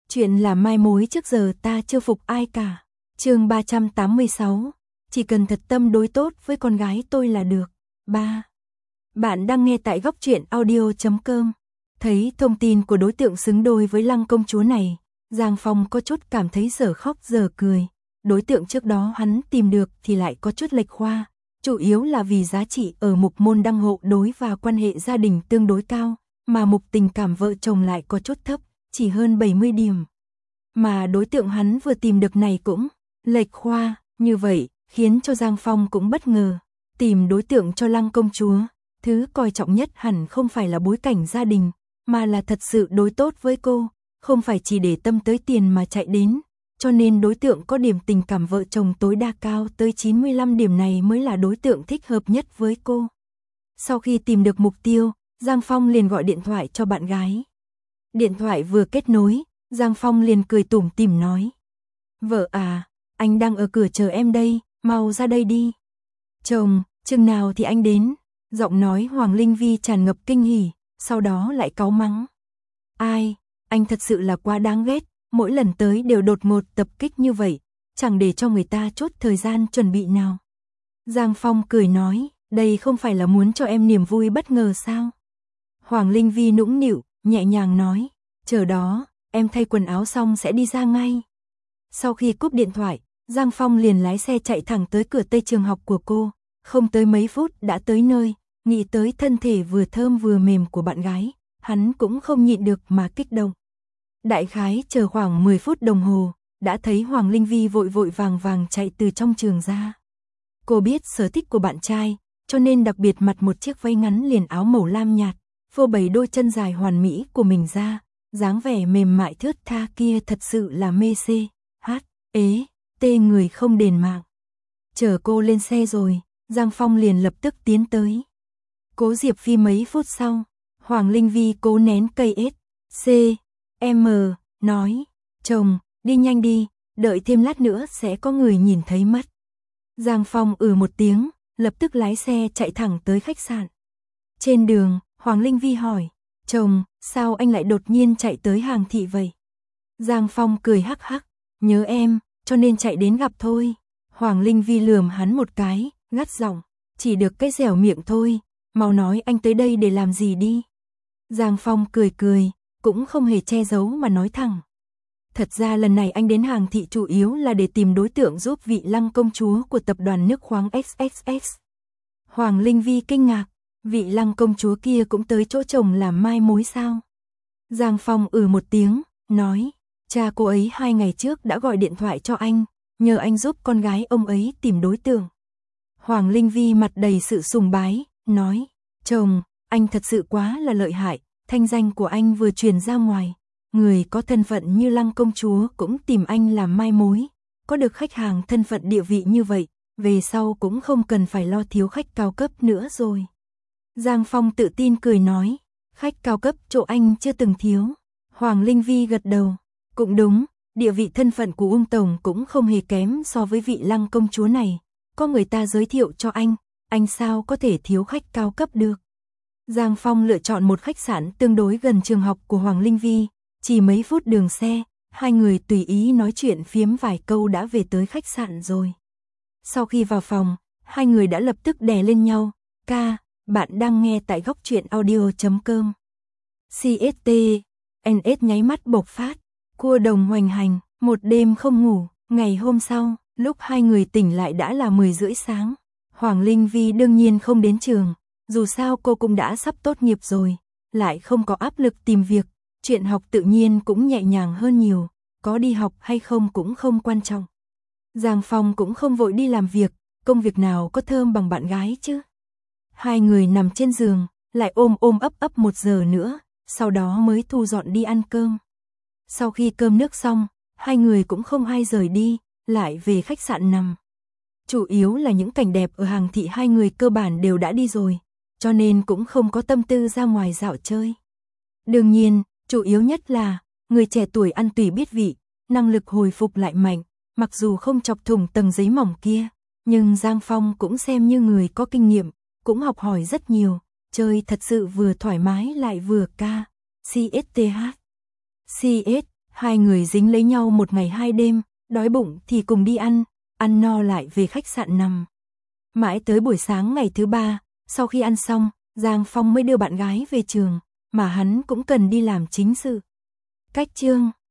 Chuyện là mai mối trước giờ ta chưa phục ai cả. Chương 386. Chỉ cần thật tâm đối tốt với con gái tôi là được. 3. Bạn đang nghe tại góc truyện audio.com. Thấy thông tin của đối tượng xứng đôi với Lăng công chúa này, Giang Phong có chút cảm thấy dở khóc dở cười. Đối tượng trước đó hắn tìm được thì lại có chút lệch khoa, chủ yếu là vì giá trị ở mục môn đăng hộ đối và quan hệ gia đình tương đối cao, mà mục tình cảm vợ chồng lại có chút thấp, chỉ hơn 70 điểm. Mà đối tượng hắn vừa tìm được này cũng lệch khoa, như vậy khiến cho Giang Phong cũng bất ngờ. Tìm đối tượng cho Lăng công chúa, thứ coi trọng nhất hẳn không phải là bối cảnh gia đình, mà là thật sự đối tốt với cô, không phải chỉ để tâm tới tiền mà chạy đến. Cho nên đối tượng có điểm tình cảm vợ chồng tối đa cao tới 95 điểm này mới là đối tượng thích hợp nhất với cô. Sau khi tìm được mục tiêu, Giang Phong liền gọi điện thoại cho bạn gái. Điện thoại vừa kết nối, Giang Phong liền cười tủm tỉm nói: "Vợ à, anh đang ở cửa chờ em đây, mau ra đây đi." "Chồng, chừng nào thì anh đến?" Giọng nói Hoàng Linh Vi tràn ngập kinh hỉ, sau đó lại cáu mắng: "Ai, anh thật sự là quá đáng ghét, mỗi lần tới đều đột ngột tập kích như vậy, chẳng để cho người ta chút thời gian chuẩn bị nào." Giang Phong cười nói: "Đây không phải là muốn cho em niềm vui bất ngờ sao?" Hoàng Linh Vi nũng nịu, nhẹ nhàng nói: "Chờ đó, em thay quần áo xong sẽ đi ra ngay." Sau khi cúp điện thoại, Giang Phong liền lái xe chạy thẳng tới cửa Tây trường học của cô, không tới mấy phút đã tới nơi, nghĩ tới thân thể vừa thơm vừa mềm của bạn gái, hắn cũng không nhịn được mà kích động. Đại khái chờ khoảng 10 phút đồng hồ, đã thấy Hoàng Linh Vi vội vội vàng vàng chạy từ trong trường ra. Cô biết sở thích của bạn trai, cho nên đặc biệt mặc một chiếc váy ngắn liền áo màu lam nhạt, phô bày đôi chân dài hoàn mỹ của mình ra, dáng vẻ mềm mại thướt tha kia thật sự là mê xê, tê người không đền mạng. Chờ cô lên xe rồi, Giang Phong liền lập tức tiến tới. Cố Diệp Phi mấy phút sau, Hoàng Linh Vi cố nén cây nói: "Chồng, đi nhanh đi, đợi thêm lát nữa sẽ có người nhìn thấy mất." Giang Phong một tiếng, lập tức lái xe chạy thẳng tới khách sạn. Trên đường, Hoàng Linh Vi hỏi: "Chồng, sao anh lại đột nhiên chạy tới Hàng Thị vậy?" Giang Phong cười hắc hắc: "Nhớ em, cho nên chạy đến gặp thôi." Hoàng Linh Vi lườm hắn một cái, gắt giọng: "Chỉ được cái dẻo miệng thôi, mau nói anh tới đây để làm gì đi." Giang Phong cười cười, cũng không hề che giấu mà nói thẳng: "Thật ra lần này anh đến Hàng Thị chủ yếu là để tìm đối tượng giúp vị Lăng công chúa của tập đoàn nước khoáng XXX. Hoàng Linh Vi kinh ngạc: "Vị Lăng công chúa kia cũng tới chỗ chồng làm mai mối sao?" Giang Phong một tiếng, nói: "Cha cô ấy 2 ngày trước đã gọi điện thoại cho anh, nhờ anh giúp con gái ông ấy tìm đối tượng." Hoàng Linh Vi mặt đầy sự sùng bái, nói: "Chồng, anh thật sự quá là lợi hại, thanh danh của anh vừa truyền ra ngoài, người có thân phận như Lăng công chúa cũng tìm anh làm mai mối, có được khách hàng thân phận địa vị như vậy, về sau cũng không cần phải lo thiếu khách cao cấp nữa rồi." Giang Phong tự tin cười nói: "Khách cao cấp chỗ anh chưa từng thiếu." Hoàng Linh Vi gật đầu: "Cũng đúng, địa vị thân phận của Ung tổng cũng không hề kém so với vị Lăng công chúa này, có người ta giới thiệu cho anh sao có thể thiếu khách cao cấp được." Giang Phong lựa chọn một khách sạn tương đối gần trường học của Hoàng Linh Vi, chỉ mấy phút đường xe, hai người tùy ý nói chuyện phiếm vài câu đã về tới khách sạn rồi. Sau khi vào phòng, hai người đã lập tức đè lên nhau: "Ca, bạn đang nghe tại góc truyện audio.com." CST, nháy mắt bộc phát, cua đồng hoành hành, một đêm không ngủ. Ngày hôm sau, lúc hai người tỉnh lại đã là 10:30 sáng. Hoàng Linh Vi đương nhiên không đến trường, dù sao cô cũng đã sắp tốt nghiệp rồi, lại không có áp lực tìm việc, chuyện học tự nhiên cũng nhẹ nhàng hơn nhiều, có đi học hay không cũng không quan trọng. Giang Phong cũng không vội đi làm việc, công việc nào có thơm bằng bạn gái chứ. Hai người nằm trên giường, lại ôm ấp 1 giờ nữa, sau đó mới thu dọn đi ăn cơm. Sau khi cơm nước xong, hai người cũng không ai rời đi, lại về khách sạn nằm. Chủ yếu là những cảnh đẹp ở Hàng Thị hai người cơ bản đều đã đi rồi, cho nên cũng không có tâm tư ra ngoài dạo chơi. Đương nhiên, chủ yếu nhất là, người trẻ tuổi ăn tùy biết vị, năng lực hồi phục lại mạnh, mặc dù không chọc thủng tầng giấy mỏng kia, nhưng Giang Phong cũng xem như người có kinh nghiệm, cũng học hỏi rất nhiều, chơi thật sự vừa thoải mái lại vừa ca. CSTH Hai người dính lấy nhau một ngày hai đêm, đói bụng thì cùng đi ăn no lại về khách sạn nằm. Mãi tới buổi sáng ngày thứ ba, sau khi ăn xong, Giang Phong mới đưa bạn gái về trường, mà hắn cũng cần đi làm chính sự. Cách chương